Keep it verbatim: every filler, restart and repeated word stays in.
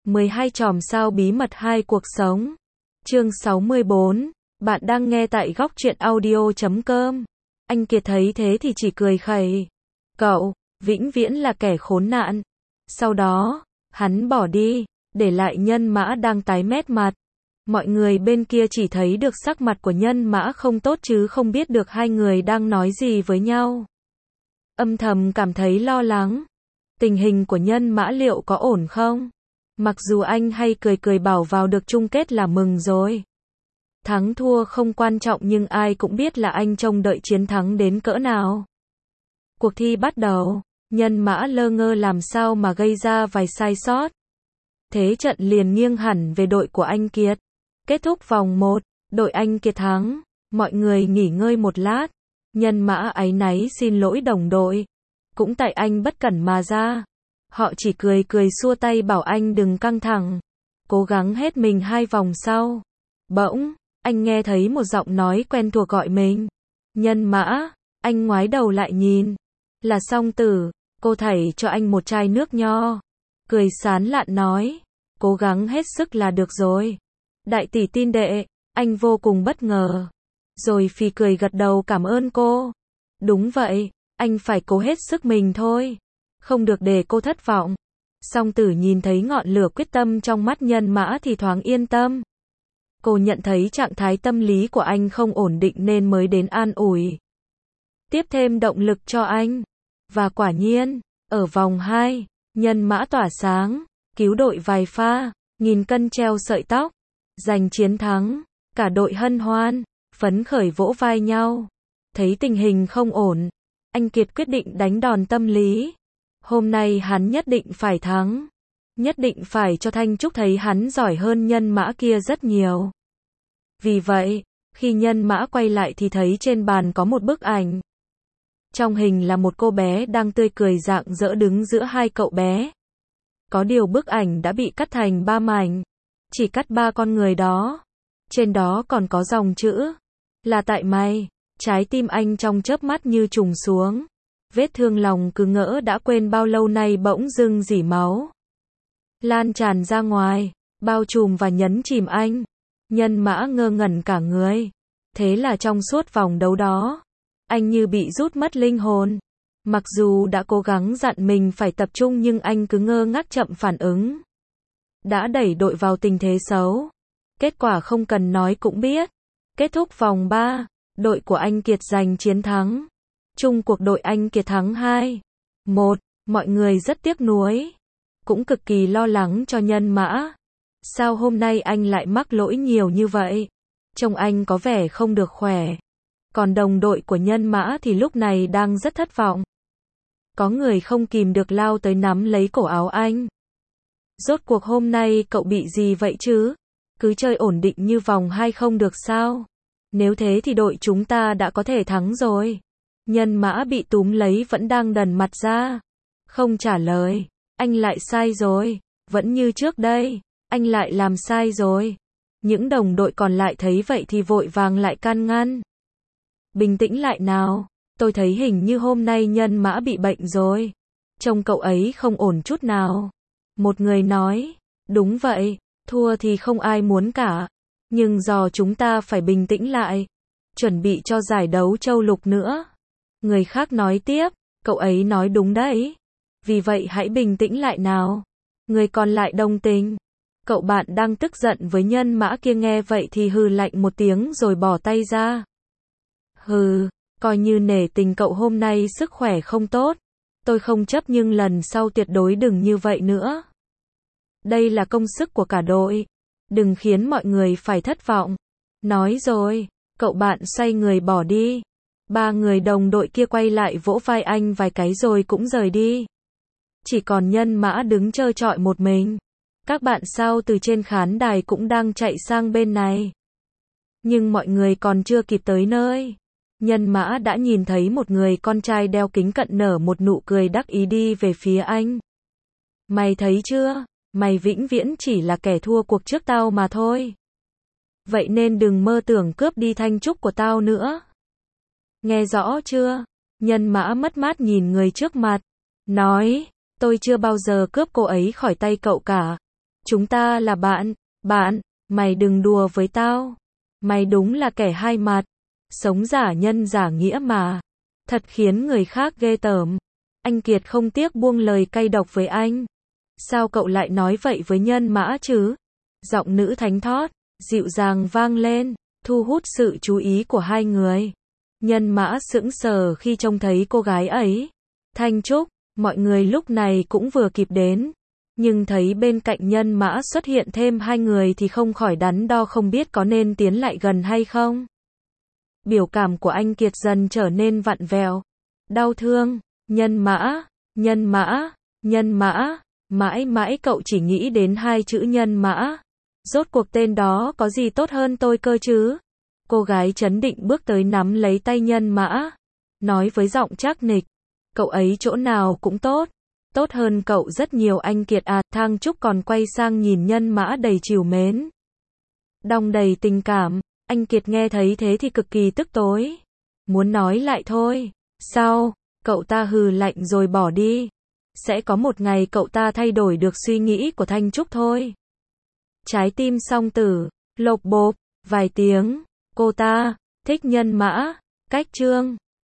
mười hai chòm sao bí mật hai cuộc sống. Chương sáu mươi bốn. Bạn đang nghe tại góc truyện audio chấm com. Anh Kiệt thấy thế thì chỉ cười khẩy. Cậu, vĩnh viễn là kẻ khốn nạn. Sau đó, hắn bỏ đi, để lại Nhân Mã đang tái mét mặt. Mọi người bên kia chỉ thấy được sắc mặt của Nhân Mã không tốt chứ không biết được hai người đang nói gì với nhau. Âm thầm cảm thấy lo lắng. Tình hình của Nhân Mã liệu có ổn không? Mặc dù anh hay cười cười bảo vào được chung kết là mừng rồi. Thắng thua không quan trọng nhưng ai cũng biết là anh trông đợi chiến thắng đến cỡ nào. Cuộc thi bắt đầu, Nhân Mã lơ ngơ làm sao mà gây ra vài sai sót. Thế trận liền nghiêng hẳn về đội của anh Kiệt. Kết thúc vòng một, đội anh Kiệt thắng. Mọi người nghỉ ngơi một lát. Nhân Mã áy náy xin lỗi đồng đội. Cũng tại anh bất cẩn mà ra. Họ chỉ cười cười xua tay bảo anh đừng căng thẳng. Cố gắng hết mình hai vòng sau. Bỗng, anh nghe thấy một giọng nói quen thuộc gọi mình. Nhân Mã, anh ngoái đầu lại nhìn. Là Song Tử, cô thảy cho anh một chai nước nho. Cười sán lạn nói, cố gắng hết sức là được rồi. Đại tỷ tin đệ, anh vô cùng bất ngờ. Rồi phì cười gật đầu cảm ơn cô. Đúng vậy, anh phải cố hết sức mình thôi. Không được để cô thất vọng. Song Tử nhìn thấy ngọn lửa quyết tâm trong mắt Nhân Mã thì thoáng yên tâm. Cô nhận thấy trạng thái tâm lý của anh không ổn định nên mới đến an ủi. Tiếp thêm động lực cho anh. Và quả nhiên, ở vòng hai, Nhân Mã tỏa sáng, cứu đội vài pha, nghìn cân treo sợi tóc, giành chiến thắng, cả đội hân hoan, phấn khởi vỗ vai nhau. Thấy tình hình không ổn, anh Kiệt quyết định đánh đòn tâm lý. Hôm nay hắn nhất định phải thắng. Nhất định phải cho Thanh Trúc thấy hắn giỏi hơn Nhân Mã kia rất nhiều. Vì vậy, khi Nhân Mã quay lại thì thấy trên bàn có một bức ảnh. Trong hình là một cô bé đang tươi cười rạng rỡ đứng giữa hai cậu bé. Có điều bức ảnh đã bị cắt thành ba mảnh. Chỉ cắt ba con người đó. Trên đó còn có dòng chữ. Là tại mày. Trái tim anh trong chớp mắt như trùng xuống. Vết thương lòng cứ ngỡ đã quên bao lâu nay bỗng dưng rỉ máu. Lan tràn ra ngoài. Bao trùm và nhấn chìm anh. Nhân Mã ngơ ngẩn cả người. Thế là trong suốt vòng đấu đó, anh như bị rút mất linh hồn. Mặc dù đã cố gắng dặn mình phải tập trung nhưng anh cứ ngơ ngác chậm phản ứng. Đã đẩy đội vào tình thế xấu. Kết quả không cần nói cũng biết. Kết thúc vòng ba, đội của anh Kiệt giành chiến thắng. Chung cuộc đội anh Kiệt thắng hai một, mọi người rất tiếc nuối. Cũng cực kỳ lo lắng cho Nhân Mã. Sao hôm nay anh lại mắc lỗi nhiều như vậy? Trông anh có vẻ không được khỏe. Còn đồng đội của Nhân Mã thì lúc này đang rất thất vọng. Có người không kìm được lao tới nắm lấy cổ áo anh. Rốt cuộc hôm nay cậu bị gì vậy chứ? Cứ chơi ổn định như vòng hai không được sao? Nếu thế thì đội chúng ta đã có thể thắng rồi. Nhân Mã bị túm lấy vẫn đang đần mặt ra. Không trả lời. Anh lại sai rồi. Vẫn như trước đây. Anh lại làm sai rồi. Những đồng đội còn lại thấy vậy thì vội vàng lại can ngăn. Bình tĩnh lại nào. Tôi thấy hình như hôm nay Nhân Mã bị bệnh rồi. Trông cậu ấy không ổn chút nào. Một người nói. Đúng vậy. Thua thì không ai muốn cả. Nhưng do chúng ta phải bình tĩnh lại. Chuẩn bị cho giải đấu châu lục nữa. Người khác nói tiếp. Cậu ấy nói đúng đấy. Vì vậy hãy bình tĩnh lại nào. Người còn lại đồng tình. Cậu bạn đang tức giận với Nhân Mã kia nghe vậy thì hừ lạnh một tiếng rồi bỏ tay ra. Hừ, coi như nể tình cậu hôm nay sức khỏe không tốt. Tôi không chấp nhưng lần sau tuyệt đối đừng như vậy nữa. Đây là công sức của cả đội. Đừng khiến mọi người phải thất vọng. Nói rồi, cậu bạn xoay người bỏ đi. Ba người đồng đội kia quay lại vỗ vai anh vài cái rồi cũng rời đi. Chỉ còn Nhân Mã đứng trơ trọi một mình. Các bạn sau từ trên khán đài cũng đang chạy sang bên này. Nhưng mọi người còn chưa kịp tới nơi. Nhân Mã đã nhìn thấy một người con trai đeo kính cận nở một nụ cười đắc ý đi về phía anh. Mày thấy chưa? Mày vĩnh viễn chỉ là kẻ thua cuộc trước tao mà thôi. Vậy nên đừng mơ tưởng cướp đi Thanh Trúc của tao nữa. Nghe rõ chưa? Nhân Mã mất mát nhìn người trước mặt. Nói, tôi chưa bao giờ cướp cô ấy khỏi tay cậu cả. Chúng ta là bạn, bạn, mày đừng đùa với tao. Mày đúng là kẻ hai mặt. Sống giả nhân giả nghĩa mà. Thật khiến người khác ghê tởm. Anh Kiệt không tiếc buông lời cay độc với anh. Sao cậu lại nói vậy với Nhân Mã chứ? Giọng nữ thánh thót, dịu dàng vang lên, thu hút sự chú ý của hai người. Nhân Mã sững sờ khi trông thấy cô gái ấy. Thanh Trúc, mọi người lúc này cũng vừa kịp đến. Nhưng thấy bên cạnh Nhân Mã xuất hiện thêm hai người thì không khỏi đắn đo không biết có nên tiến lại gần hay không. Biểu cảm của anh Kiệt dần trở nên vặn vẹo. Đau thương, Nhân Mã, Nhân Mã, Nhân Mã, mãi mãi cậu chỉ nghĩ đến hai chữ Nhân Mã. Rốt cuộc tên đó có gì tốt hơn tôi cơ chứ? Cô gái trấn định bước tới nắm lấy tay Nhân Mã. Nói với giọng trắc nịch. Cậu ấy chỗ nào cũng tốt. Tốt hơn cậu rất nhiều anh Kiệt à. Thang Trúc còn quay sang nhìn Nhân Mã đầy trìu mến. Đong đầy tình cảm. Anh Kiệt nghe thấy thế thì cực kỳ tức tối. Muốn nói lại thôi. Sao? Cậu ta hừ lạnh rồi bỏ đi. Sẽ có một ngày cậu ta thay đổi được suy nghĩ của Thanh Trúc thôi. Trái tim song tử, lộc bộp, vài tiếng. Cô ta, thích Nhân Mã, cách chương.